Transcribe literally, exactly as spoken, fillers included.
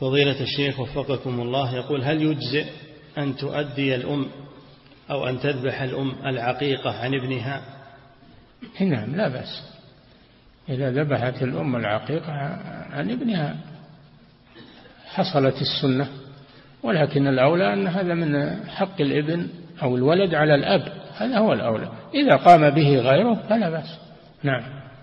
فضيلة الشيخ وفقكم الله، يقول: هل يجزئ أن تؤدي الأم أو أن تذبح الأم العقيقة عن ابنها؟ نعم، لا بأس إذا ذبحت الأم العقيقة عن ابنها حصلت السنة، ولكن الأولى أن هذا من حق الابن أو الولد على الأب، هذا هو الأولى. إذا قام به غيره فلا بأس. نعم.